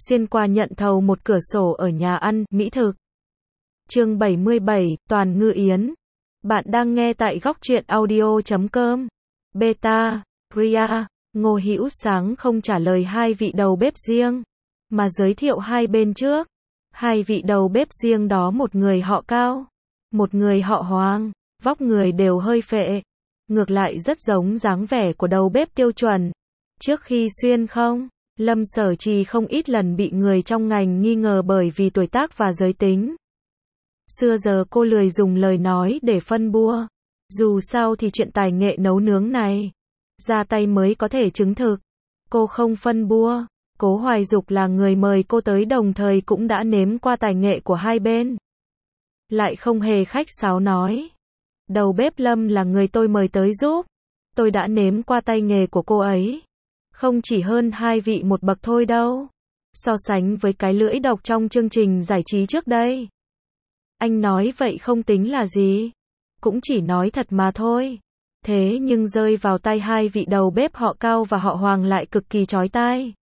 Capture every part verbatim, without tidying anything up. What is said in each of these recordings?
xuyên qua nhận thầu một cửa sổ ở nhà ăn, mỹ thực. Chương bảy mươi bảy, Toàn Ngư Yến. Bạn đang nghe tại góc truyện audio chấm com. Beta, Ria, Ngô Hữu Sáng không trả lời hai vị đầu bếp riêng, mà giới thiệu hai bên trước. Hai vị đầu bếp riêng đó một người họ Cao, một người họ Hoàng, vóc người đều hơi phệ. Ngược lại rất giống dáng vẻ của đầu bếp tiêu chuẩn. Trước khi xuyên không, Lâm Sở Trì không ít lần bị người trong ngành nghi ngờ bởi vì tuổi tác và giới tính. Xưa giờ cô lười dùng lời nói để phân bua. Dù sao thì chuyện tài nghệ nấu nướng này, ra tay mới có thể chứng thực. Cô không phân bua. Cố Hoài Dục là người mời cô tới đồng thời cũng đã nếm qua tài nghệ của hai bên. Lại không hề khách sáo nói. Đầu bếp Lâm là người tôi mời tới giúp. Tôi đã nếm qua tay nghề của cô ấy. Không chỉ hơn hai vị một bậc thôi đâu. So sánh với cái lưỡi độc trong chương trình giải trí trước đây. Anh nói vậy không tính là gì. Cũng chỉ nói thật mà thôi. Thế nhưng rơi vào tay hai vị đầu bếp họ Cao và họ Hoàng lại cực kỳ chói tai.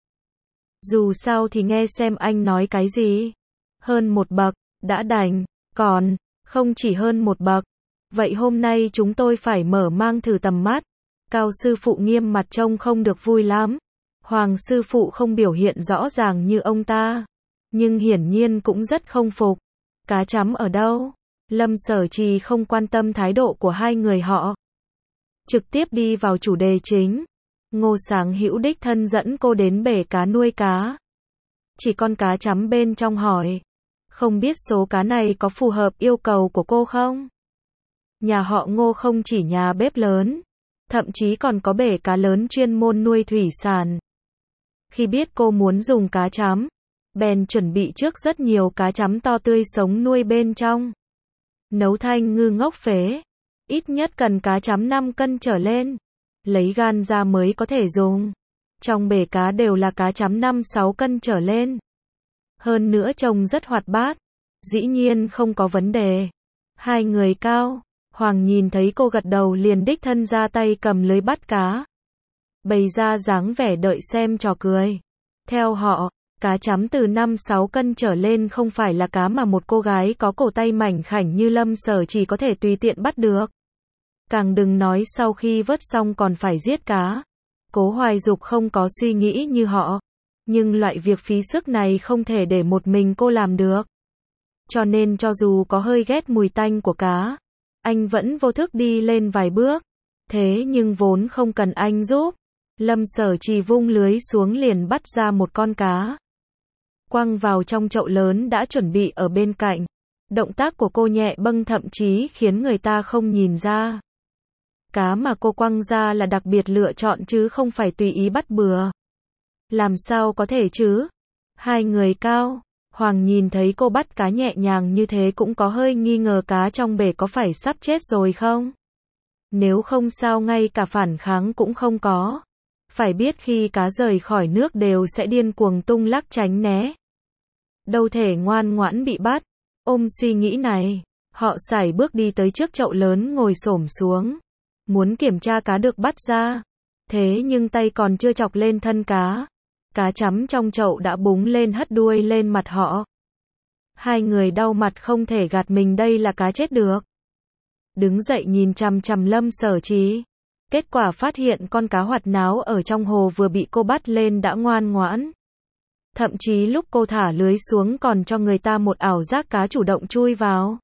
Dù sao thì nghe xem anh nói cái gì. Hơn một bậc, đã đành. Còn, không chỉ hơn một bậc. Vậy hôm nay chúng tôi phải mở mang thử tầm mắt. Cao sư phụ nghiêm mặt trông không được vui lắm. Hoàng sư phụ không biểu hiện rõ ràng như ông ta. Nhưng hiển nhiên cũng rất không phục. Cá chấm ở đâu? Lâm Sở Trì không quan tâm thái độ của hai người họ. Trực tiếp đi vào chủ đề chính. Ngô Sáng Hữu đích thân dẫn cô đến bể cá nuôi cá. Chỉ con cá chấm bên trong hỏi. Không biết số cá này có phù hợp yêu cầu của cô không? Nhà họ Ngô không chỉ nhà bếp lớn, thậm chí còn có bể cá lớn chuyên môn nuôi thủy sản. Khi biết cô muốn dùng cá chấm, bèn chuẩn bị trước rất nhiều cá chấm to tươi sống nuôi bên trong. Nấu thanh ngư ngốc phế, ít nhất cần cá chấm năm cân trở lên. Lấy gan ra mới có thể dùng. Trong bể cá đều là cá chấm năm sáu cân trở lên. Hơn nữa trông rất hoạt bát. Dĩ nhiên không có vấn đề. Hai người Cao, Hoàng nhìn thấy cô gật đầu liền đích thân ra tay cầm lưới bắt cá. Bày ra dáng vẻ đợi xem trò cười. Theo họ, cá chấm từ năm sáu cân trở lên không phải là cá mà một cô gái có cổ tay mảnh khảnh như Lâm Sở chỉ có thể tùy tiện bắt được. Càng đừng nói sau khi vớt xong còn phải giết cá. Cố Hoài Dục không có suy nghĩ như họ. Nhưng loại việc phí sức này không thể để một mình cô làm được. Cho nên cho dù có hơi ghét mùi tanh của cá, anh vẫn vô thức đi lên vài bước. Thế nhưng vốn không cần anh giúp. Lâm Sở Trì vung lưới xuống liền bắt ra một con cá. Quăng vào trong chậu lớn đã chuẩn bị ở bên cạnh. Động tác của cô nhẹ bâng thậm chí khiến người ta không nhìn ra. Cá mà cô quăng ra là đặc biệt lựa chọn chứ không phải tùy ý bắt bừa. Làm sao có thể chứ? Hai người Cao, Hoàng nhìn thấy cô bắt cá nhẹ nhàng như thế cũng có hơi nghi ngờ cá trong bể có phải sắp chết rồi không? Nếu không sao ngay cả phản kháng cũng không có. Phải biết khi cá rời khỏi nước đều sẽ điên cuồng tung lắc tránh né. Đâu thể ngoan ngoãn bị bắt. Ôm suy nghĩ này, họ sải bước đi tới trước chậu lớn ngồi xổm xuống. Muốn kiểm tra cá được bắt ra. Thế nhưng tay còn chưa chọc lên thân cá. Cá chấm trong chậu đã búng lên hất đuôi lên mặt họ. Hai người đau mặt không thể gạt mình đây là cá chết được. Đứng dậy nhìn chằm chằm Lâm Sở Trì. Kết quả phát hiện con cá hoạt náo ở trong hồ vừa bị cô bắt lên đã ngoan ngoãn. Thậm chí lúc cô thả lưới xuống còn cho người ta một ảo giác cá chủ động chui vào.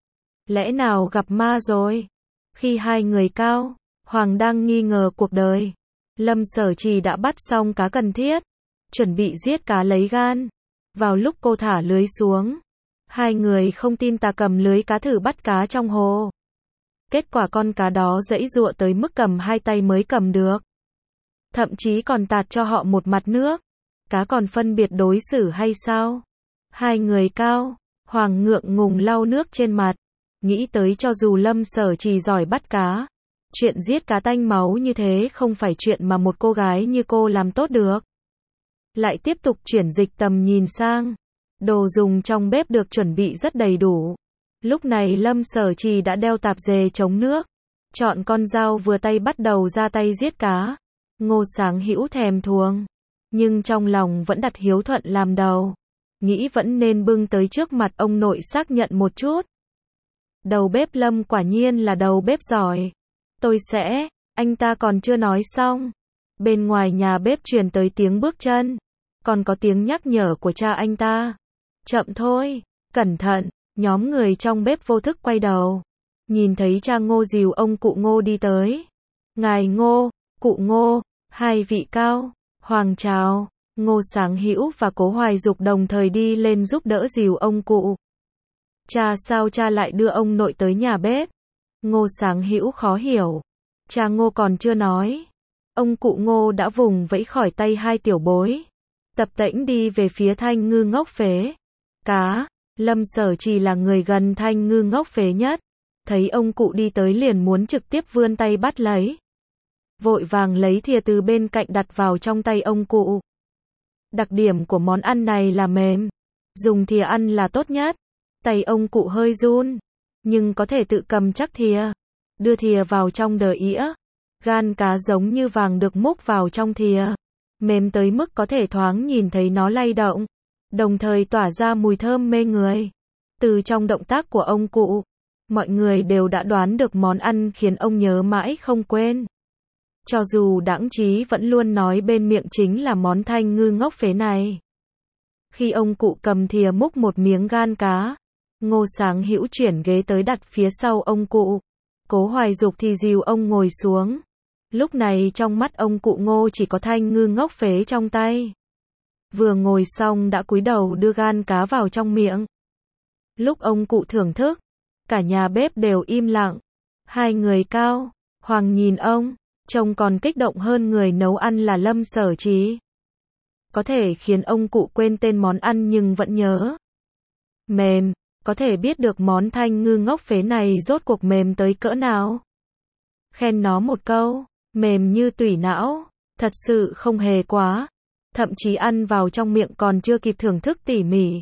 Lẽ nào gặp ma rồi? Khi hai người Cao, Hoàng đang nghi ngờ cuộc đời, Lâm Sở Trì đã bắt xong cá cần thiết, chuẩn bị giết cá lấy gan. Vào lúc cô thả lưới xuống, hai người không tin tà cầm lưới cá thử bắt cá trong hồ. Kết quả con cá đó giãy giụa tới mức cầm hai tay mới cầm được. Thậm chí còn tạt cho họ một mặt nước. Cá còn phân biệt đối xử hay sao? Hai người Cao, Hoàng ngượng ngùng lau nước trên mặt. Nghĩ tới cho dù Lâm Sở Trì giỏi bắt cá, chuyện giết cá tanh máu như thế không phải chuyện mà một cô gái như cô làm tốt được. Lại tiếp tục chuyển dịch tầm nhìn sang. Đồ dùng trong bếp được chuẩn bị rất đầy đủ. Lúc này Lâm Sở Trì đã đeo tạp dề chống nước. Chọn con dao vừa tay bắt đầu ra tay giết cá. Ngô Sáng Hữu thèm thuồng. nhưng trong lòng vẫn đặt hiếu thuận làm đầu. Nghĩ vẫn nên bưng tới trước mặt ông nội xác nhận một chút. Đầu bếp Lâm quả nhiên là đầu bếp giỏi. Tôi sẽ, anh ta còn chưa nói xong. Bên ngoài nhà bếp truyền tới tiếng bước chân. Còn có tiếng nhắc nhở của cha anh ta. Chậm thôi, cẩn thận, nhóm người trong bếp vô thức quay đầu. Nhìn thấy cha Ngô dìu ông cụ Ngô đi tới. Ngài Ngô, cụ Ngô, hai vị cao, hoàng chào. Ngô Sáng Hữu và Cố Hoài Dục đồng thời đi lên giúp đỡ dìu ông cụ. Cha sao cha lại đưa ông nội tới nhà bếp? Ngô Sáng Hữu khó hiểu. Cha Ngô còn chưa nói. Ông cụ Ngô đã vùng vẫy khỏi tay hai tiểu bối. Tập tễnh đi về phía Thanh Ngư Ngốc Phế. Cá, Lâm Sở Trì là người gần Thanh Ngư Ngốc Phế nhất. Thấy ông cụ đi tới liền muốn trực tiếp vươn tay bắt lấy. Vội vàng lấy thìa từ bên cạnh đặt vào trong tay ông cụ. Đặc điểm của món ăn này là mềm. Dùng thìa ăn là tốt nhất. Tay ông cụ hơi run. Nhưng có thể tự cầm chắc thìa. Đưa thìa vào trong đờ ĩa. Gan cá giống như vàng được múc vào trong thìa. Mềm tới mức có thể thoáng nhìn thấy nó lay động. Đồng thời tỏa ra mùi thơm mê người. Từ trong động tác của ông cụ, mọi người đều đã đoán được món ăn khiến ông nhớ mãi không quên. Cho dù Đãng Trí vẫn luôn nói bên miệng chính là món Thanh Ngư Ngốc Phế này. Khi ông cụ cầm thìa múc một miếng gan cá, Ngô Sáng Hữu chuyển ghế tới đặt phía sau ông cụ. Cố Hoài Dục thì dìu ông ngồi xuống. Lúc này trong mắt ông cụ Ngô chỉ có Thanh Ngư Ngốc Phế trong tay. Vừa ngồi xong đã cúi đầu đưa gan cá vào trong miệng. Lúc ông cụ thưởng thức, cả nhà bếp đều im lặng. Hai người cao, hoàng nhìn ông, trông còn kích động hơn người nấu ăn là Lâm Sở Trì. Có thể khiến ông cụ quên tên món ăn nhưng vẫn nhớ. Mềm, có thể biết được món Thanh Ngư Ngốc Phế này rốt cuộc mềm tới cỡ nào. Khen nó một câu, mềm như tủy não, thật sự không hề quá. Thậm chí ăn vào trong miệng còn chưa kịp thưởng thức tỉ mỉ.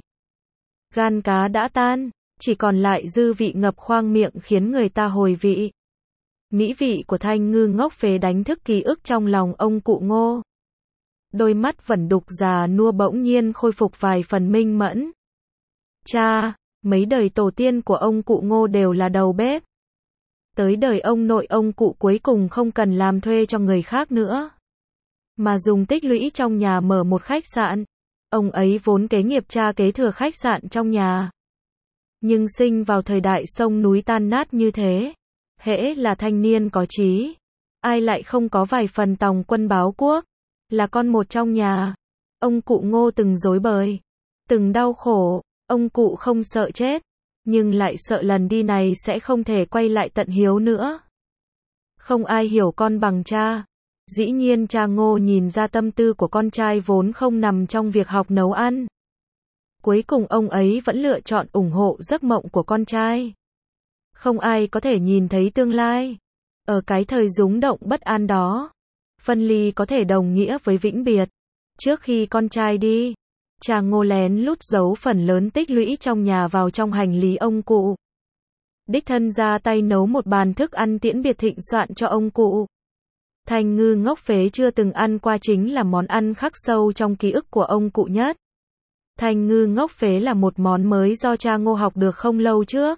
Gan cá đã tan, chỉ còn lại dư vị ngập khoang miệng khiến người ta hồi vị. Mỹ vị của Thanh Ngư Ngốc Phế đánh thức ký ức trong lòng ông cụ Ngô. Đôi mắt vẫn đục già nua bỗng nhiên khôi phục vài phần minh mẫn. Cha, mấy đời tổ tiên của ông cụ Ngô đều là đầu bếp. Tới đời ông nội ông cụ cuối cùng không cần làm thuê cho người khác nữa, mà dùng tích lũy trong nhà mở một khách sạn. Ông ấy vốn kế nghiệp cha kế thừa khách sạn trong nhà. Nhưng sinh vào thời đại sông núi tan nát như thế. Hễ là thanh niên có chí, ai lại không có vài phần tòng quân báo quốc. Là con một trong nhà. Ông cụ Ngô từng rối bời, từng đau khổ. Ông cụ không sợ chết, nhưng lại sợ lần đi này sẽ không thể quay lại tận hiếu nữa. Không ai hiểu con bằng cha. Dĩ nhiên cha Ngô nhìn ra tâm tư của con trai vốn không nằm trong việc học nấu ăn. Cuối cùng ông ấy vẫn lựa chọn ủng hộ giấc mộng của con trai. Không ai có thể nhìn thấy tương lai. Ở cái thời rúng động bất an đó, phân ly có thể đồng nghĩa với vĩnh biệt. Trước khi con trai đi, cha Ngô lén lút giấu phần lớn tích lũy trong nhà vào trong hành lý ông cụ. Đích thân ra tay nấu một bàn thức ăn tiễn biệt thịnh soạn cho ông cụ. Thanh Ngư Ngốc Phế chưa từng ăn qua chính là món ăn khắc sâu trong ký ức của ông cụ nhất. Thanh Ngư Ngốc Phế là một món mới do cha Ngô học được không lâu trước.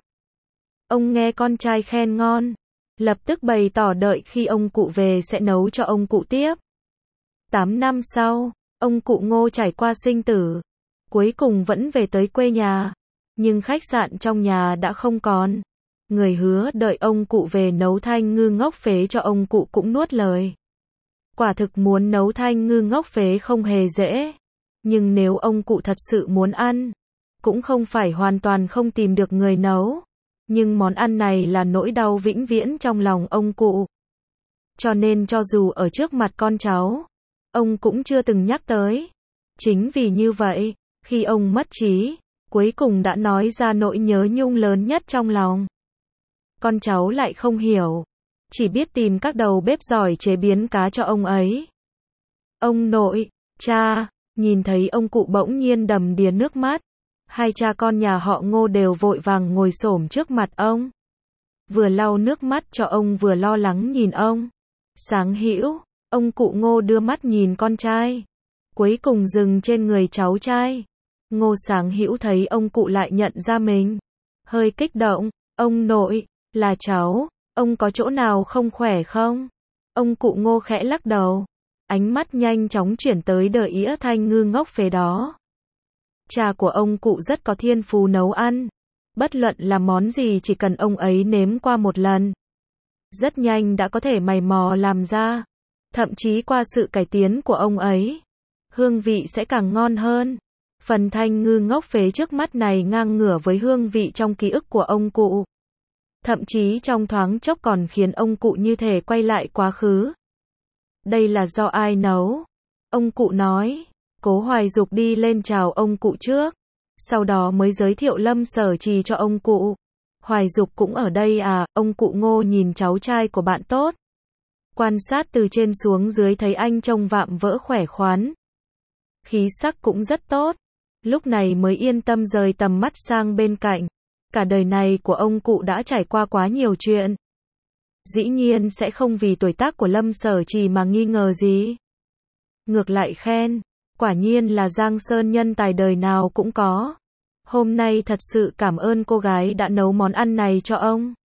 Ông nghe con trai khen ngon, lập tức bày tỏ đợi khi ông cụ về sẽ nấu cho ông cụ tiếp. Tám năm sau, ông cụ Ngô trải qua sinh tử, cuối cùng vẫn về tới quê nhà, nhưng khách sạn trong nhà đã không còn. Người hứa đợi ông cụ về nấu Thanh Ngư Ngốc Phế cho ông cụ cũng nuốt lời. Quả thực muốn nấu Thanh Ngư Ngốc Phế không hề dễ, nhưng nếu ông cụ thật sự muốn ăn, cũng không phải hoàn toàn không tìm được người nấu. Nhưng món ăn này là nỗi đau vĩnh viễn trong lòng ông cụ. Cho nên cho dù ở trước mặt con cháu, ông cũng chưa từng nhắc tới. Chính vì như vậy, khi ông mất trí, cuối cùng đã nói ra nỗi nhớ nhung lớn nhất trong lòng. Con cháu lại không hiểu, chỉ biết tìm các đầu bếp giỏi chế biến cá cho ông ấy. Ông nội, cha, nhìn thấy ông cụ bỗng nhiên đầm đìa nước mắt. Hai cha con nhà họ Ngô đều vội vàng ngồi xổm trước mặt ông. Vừa lau nước mắt cho ông vừa lo lắng nhìn ông. Sáng Hữu, ông cụ Ngô đưa mắt nhìn con trai. cuối cùng dừng trên người cháu trai. Ngô Sáng Hữu thấy ông cụ lại nhận ra mình, hơi kích động, ông nội, là cháu, ông có chỗ nào không khỏe không? Ông cụ Ngô khẽ lắc đầu, ánh mắt nhanh chóng chuyển tới Đờ Ĩa Thanh Ngư ngốc phế đó. Cha của ông cụ rất có thiên phú nấu ăn, bất luận là món gì chỉ cần ông ấy nếm qua một lần, rất nhanh đã có thể mày mò làm ra, thậm chí qua sự cải tiến của ông ấy, hương vị sẽ càng ngon hơn. Phần Thanh Ngư ngốc phế trước mắt này ngang ngửa với hương vị trong ký ức của ông cụ. Thậm chí trong thoáng chốc còn khiến ông cụ như thể quay lại quá khứ. Đây là do ai nấu? Ông cụ nói. Cố Hoài Dục đi lên chào ông cụ trước, sau đó mới giới thiệu Lâm Sở Trì cho ông cụ. Hoài Dục cũng ở đây à? Ông cụ Ngô nhìn cháu trai của bạn tốt, quan sát từ trên xuống dưới thấy anh trông vạm vỡ khỏe khoắn, khí sắc cũng rất tốt, lúc này mới yên tâm rời tầm mắt sang bên cạnh. Cả đời này của ông cụ đã trải qua quá nhiều chuyện, dĩ nhiên sẽ không vì tuổi tác của Lâm Sở Trì mà nghi ngờ gì, ngược lại khen, quả nhiên là Giang Sơn nhân tài đời nào cũng có. Hôm nay thật sự cảm ơn cô gái đã nấu món ăn này cho ông.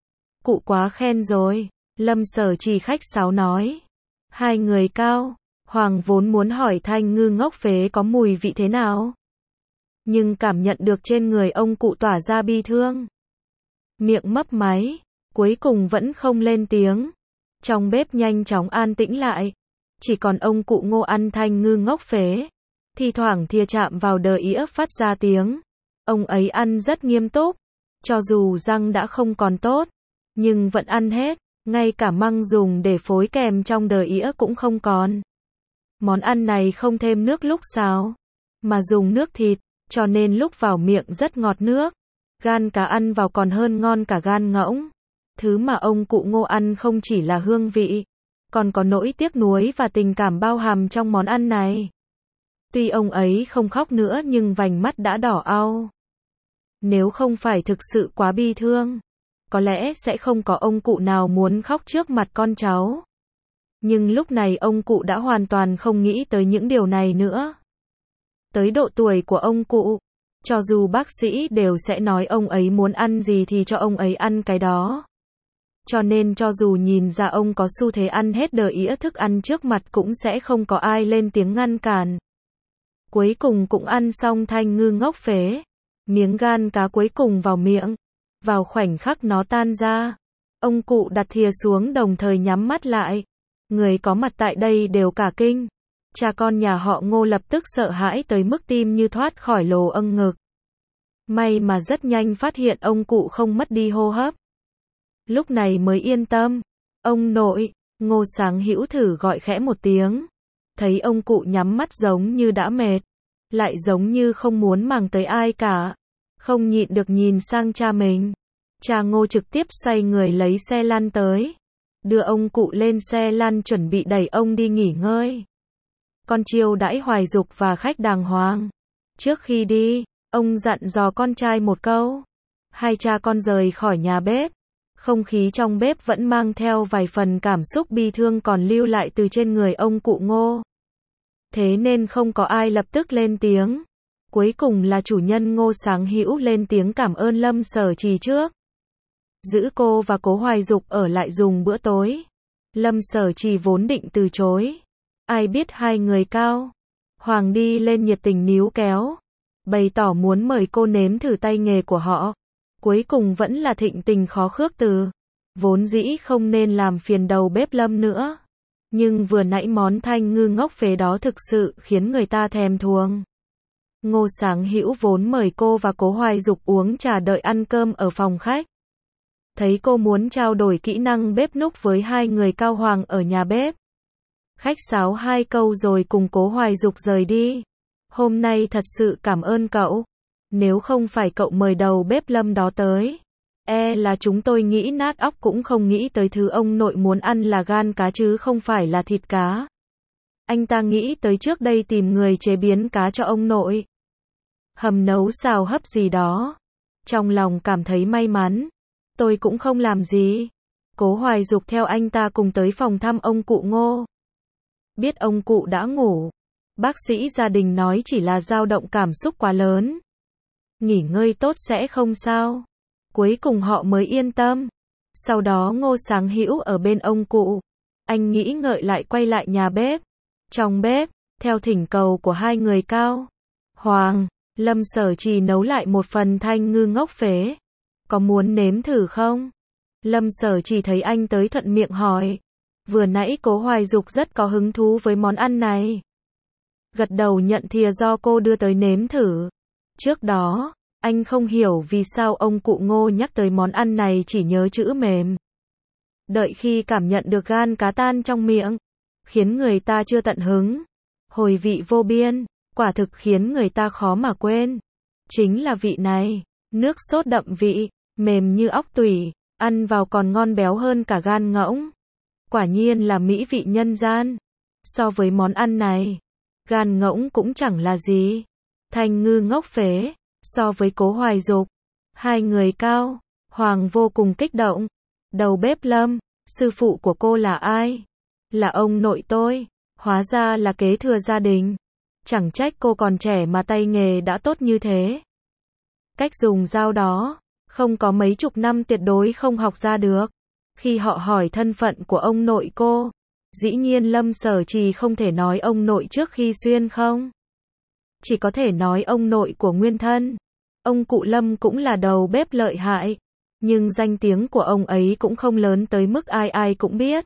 Cụ quá khen rồi, Lâm Sở Trì khách sáo nói. Hai người Cao Hoàng vốn muốn hỏi Thanh Ngư ngốc phế có mùi vị thế nào, nhưng cảm nhận được trên người ông cụ tỏa ra bi thương, miệng mấp máy, cuối cùng vẫn không lên tiếng. Trong bếp nhanh chóng an tĩnh lại, chỉ còn ông cụ Ngô ăn Thanh Ngư ngốc phế, thi thoảng thìa chạm vào Đờ Ĩa phát ra tiếng. Ông ấy ăn rất nghiêm túc, cho dù răng đã không còn tốt, nhưng vẫn ăn hết, ngay cả măng dùng để phối kèm trong Đờ Ĩa cũng không còn. Món ăn này không thêm nước lúc xào, mà dùng nước thịt, cho nên lúc vào miệng rất ngọt nước. Gan cá ăn vào còn hơn ngon cả gan ngỗng. Thứ mà ông cụ Ngô ăn không chỉ là hương vị, còn có nỗi tiếc nuối và tình cảm bao hàm trong món ăn này. Tuy ông ấy không khóc nữa nhưng vành mắt đã đỏ au. Nếu không phải thực sự quá bi thương, có lẽ sẽ không có ông cụ nào muốn khóc trước mặt con cháu. Nhưng lúc này ông cụ đã hoàn toàn không nghĩ tới những điều này nữa. Tới độ tuổi của ông cụ, cho dù bác sĩ đều sẽ nói ông ấy muốn ăn gì thì cho ông ấy ăn cái đó. Cho nên cho dù nhìn ra ông có xu thế ăn hết Đờ Ĩa thức ăn trước mặt cũng sẽ không có ai lên tiếng ngăn cản. Cuối cùng cũng ăn xong Thanh Ngư ngốc phế. Miếng gan cá cuối cùng vào miệng. Vào khoảnh khắc nó tan ra, ông cụ đặt thìa xuống đồng thời nhắm mắt lại. Người có mặt tại đây đều cả kinh. Cha con nhà họ Ngô lập tức sợ hãi tới mức tim như thoát khỏi lồ âng ngực. May mà rất nhanh phát hiện ông cụ không mất đi hô hấp. Lúc này mới yên tâm. Ông nội, Ngô Sáng Hữu thử gọi khẽ một tiếng. Thấy ông cụ nhắm mắt giống như đã mệt, lại giống như không muốn màng tới ai cả. Không nhịn được nhìn sang cha mình. Cha Ngô trực tiếp xoay người lấy xe lăn tới, đưa ông cụ lên xe lăn chuẩn bị đẩy ông đi nghỉ ngơi. Con chiêu đãi Hoài Dục và khách đàng hoàng. Trước khi đi, ông dặn dò con trai một câu. Hai cha con rời khỏi nhà bếp. Không khí trong bếp vẫn mang theo vài phần cảm xúc bi thương còn lưu lại từ trên người ông cụ Ngô. Thế nên không có ai lập tức lên tiếng. Cuối cùng là chủ nhân Ngô Sáng Hữu lên tiếng cảm ơn Lâm Sở Trì trước. Giữ cô và Cố Hoài Dục ở lại dùng bữa tối. Lâm Sở Trì vốn định từ chối. Ai biết hai người Cao Hoàng đi lên nhiệt tình níu kéo, bày tỏ muốn mời cô nếm thử tay nghề của họ. Cuối cùng vẫn là thịnh tình khó khước từ. Vốn dĩ không nên làm phiền đầu bếp Lâm nữa. Nhưng vừa nãy món Thanh Ngư ngốc phế đó thực sự khiến người ta thèm thuồng. Ngô Sáng Hữu vốn mời cô và Cố Hoài Dục uống trà đợi ăn cơm ở phòng khách. Thấy cô muốn trao đổi kỹ năng bếp núc với hai người Cao Hoàng ở nhà bếp. Khách sáo hai câu rồi cùng Cố Hoài Dục rời đi. Hôm nay thật sự cảm ơn cậu. Nếu không phải cậu mời đầu bếp Lâm đó tới, e là chúng tôi nghĩ nát óc cũng không nghĩ tới thứ ông nội muốn ăn là gan cá chứ không phải là thịt cá. Anh ta nghĩ tới trước đây tìm người chế biến cá cho ông nội. Hầm nấu xào hấp gì đó. Trong lòng cảm thấy may mắn. Tôi cũng không làm gì. Cố Hoài Dục theo anh ta cùng tới phòng thăm ông cụ Ngô. Biết ông cụ đã ngủ, Bác sĩ gia đình nói chỉ là dao động cảm xúc quá lớn. Nghỉ ngơi tốt sẽ không sao. Cuối cùng họ mới yên tâm. Sau đó Ngô Sáng Hữu ở bên ông cụ. Anh nghĩ ngợi lại quay lại nhà bếp. Trong bếp, theo thỉnh cầu của hai người Cao Hoàng, Lâm Sở Trì nấu lại một phần thanh ngư ngốc phế. Có muốn nếm thử không? Lâm Sở Trì thấy anh tới thuận miệng hỏi. Vừa nãy Cố Hoài Dục rất có hứng thú với món ăn này. Gật đầu nhận thìa do cô đưa tới nếm thử. Trước đó, anh không hiểu vì sao ông cụ Ngô nhắc tới món ăn này chỉ nhớ chữ mềm. Đợi khi cảm nhận được gan cá tan trong miệng, khiến người ta chưa tận hứng. Hồi vị vô biên, quả thực khiến người ta khó mà quên. Chính là vị này, nước sốt đậm vị, mềm như óc tủy, ăn vào còn ngon béo hơn cả gan ngỗng. Quả nhiên là mỹ vị nhân gian. So với món ăn này, gan ngỗng cũng chẳng là gì. Thanh ngư ngốc phế, so với Cố Hoài Dục, hai người Cao Hoàng vô cùng kích động. Đầu bếp Lâm, sư phụ của cô là ai? Là ông nội tôi, hóa ra là kế thừa gia đình. Chẳng trách cô còn trẻ mà tay nghề đã tốt như thế. Cách dùng dao đó, không có mấy chục năm tuyệt đối không học ra được. Khi họ hỏi thân phận của ông nội cô, dĩ nhiên Lâm Sở Trì không thể nói ông nội trước khi xuyên không. Chỉ có thể nói ông nội của nguyên thân. Ông cụ Lâm cũng là đầu bếp lợi hại, nhưng danh tiếng của ông ấy cũng không lớn tới mức ai ai cũng biết.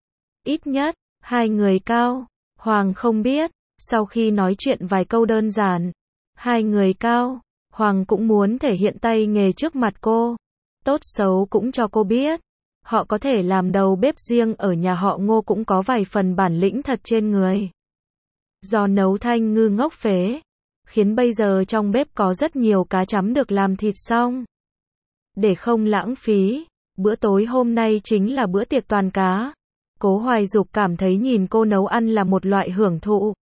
Ít nhất, hai người Cao Hoàng không biết. Sau khi nói chuyện vài câu đơn giản, hai người Cao Hoàng cũng muốn thể hiện tay nghề trước mặt cô. Tốt xấu cũng cho cô biết. Họ có thể làm đầu bếp riêng ở nhà họ Ngô cũng có vài phần bản lĩnh thật trên người. Do nấu thanh ngư ngốc phế, khiến bây giờ trong bếp có rất nhiều cá chấm được làm thịt xong. Để không lãng phí, bữa tối hôm nay chính là bữa tiệc toàn cá. Cố Hoài Dục cảm thấy nhìn cô nấu ăn là một loại hưởng thụ.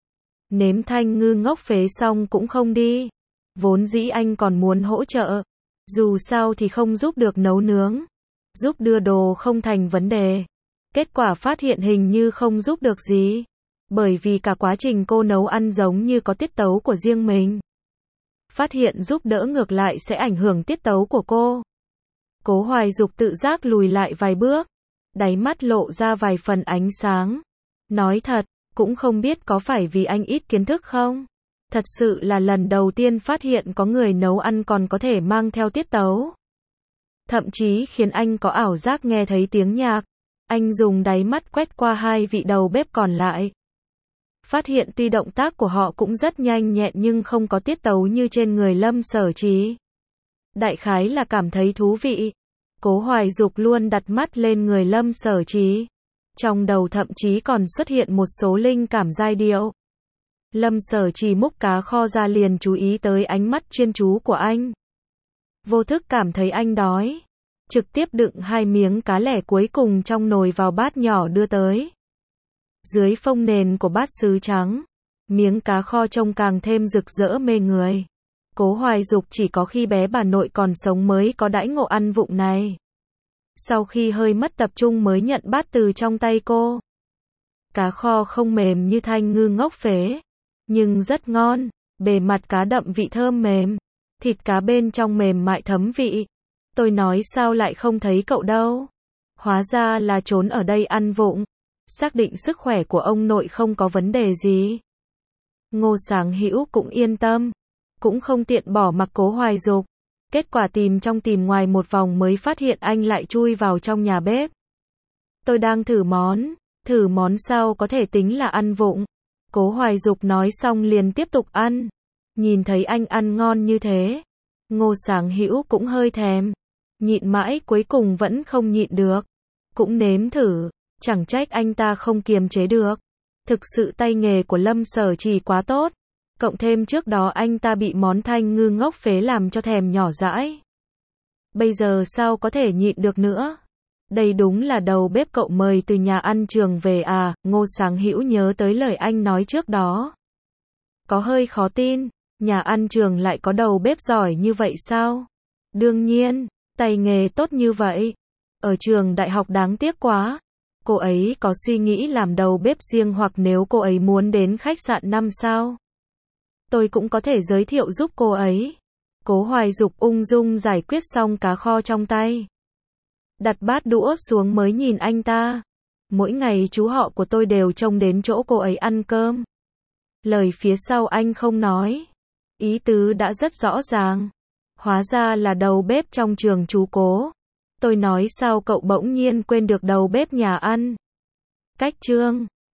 Nếm thanh ngư ngốc phế xong cũng không đi. Vốn dĩ anh còn muốn hỗ trợ. Dù sao thì không giúp được nấu nướng. Giúp đưa đồ không thành vấn đề. Kết quả phát hiện hình như không giúp được gì. Bởi vì cả quá trình cô nấu ăn giống như có tiết tấu của riêng mình. Phát hiện giúp đỡ ngược lại sẽ ảnh hưởng tiết tấu của cô. Cố Hoài Dục tự giác lùi lại vài bước. Đáy mắt lộ ra vài phần ánh sáng. Nói thật, cũng không biết có phải vì anh ít kiến thức không? Thật sự là lần đầu tiên phát hiện có người nấu ăn còn có thể mang theo tiết tấu. Thậm chí khiến anh có ảo giác nghe thấy tiếng nhạc. Anh dùng đáy mắt quét qua hai vị đầu bếp còn lại. Phát hiện tuy động tác của họ cũng rất nhanh nhẹn nhưng không có tiết tấu như trên người Lâm Sở Trì. Đại khái là cảm thấy thú vị. Cố Hoài Dục luôn đặt mắt lên người Lâm Sở Trì. Trong đầu thậm chí còn xuất hiện một số linh cảm giai điệu. Lâm Sở Trì múc cá kho ra liền chú ý tới ánh mắt chuyên chú của anh. Vô thức cảm thấy anh đói. Trực tiếp đựng hai miếng cá lẻ cuối cùng trong nồi vào bát nhỏ đưa tới. Dưới phông nền của bát sứ trắng, miếng cá kho trông càng thêm rực rỡ mê người. Cố Hoài Dục chỉ có khi bé bà nội còn sống mới có đãi ngộ ăn vụng này. Sau khi hơi mất tập trung mới nhận bát từ trong tay cô. Cá kho không mềm như thanh ngư ngốc phế, nhưng rất ngon, bề mặt cá đậm vị thơm mềm, thịt cá bên trong mềm mại thấm vị. Tôi nói sao lại không thấy cậu đâu? Hóa ra là trốn ở đây ăn vụng. Xác định sức khỏe của ông nội không có vấn đề gì. Ngô Sáng Hữu cũng yên tâm, cũng không tiện bỏ mặc Cố Hoài Dục. Kết quả tìm trong tìm ngoài một vòng mới phát hiện anh lại chui vào trong nhà bếp. Tôi đang thử món, thử món sao có thể tính là ăn vụng. Cố Hoài Dục nói xong liền tiếp tục ăn. Nhìn thấy anh ăn ngon như thế, Ngô Sáng Hữu cũng hơi thèm. Nhịn mãi cuối cùng vẫn không nhịn được. Cũng nếm thử, chẳng trách anh ta không kiềm chế được. Thực sự tay nghề của Lâm Sở Trì quá tốt. Cộng thêm trước đó anh ta bị món thanh ngư ngốc phế làm cho thèm nhỏ dãi. Bây giờ sao có thể nhịn được nữa? Đây đúng là đầu bếp cậu mời từ nhà ăn trường về à? Ngô Sáng Hữu nhớ tới lời anh nói trước đó. Có hơi khó tin, nhà ăn trường lại có đầu bếp giỏi như vậy sao? Đương nhiên, tay nghề tốt như vậy. Ở trường đại học đáng tiếc quá. Cô ấy có suy nghĩ làm đầu bếp riêng hoặc nếu cô ấy muốn đến khách sạn năm sao, tôi cũng có thể giới thiệu giúp cô ấy. Cố Hoài Dục ung dung giải quyết xong cá kho trong tay. Đặt bát đũa xuống mới nhìn anh ta. Mỗi ngày chú họ của tôi đều trông đến chỗ cô ấy ăn cơm. Lời phía sau anh không nói. Ý tứ đã rất rõ ràng. Hóa ra là đầu bếp trong trường chú Cố. Tôi nói sao cậu bỗng nhiên quên được đầu bếp nhà ăn. Cách chương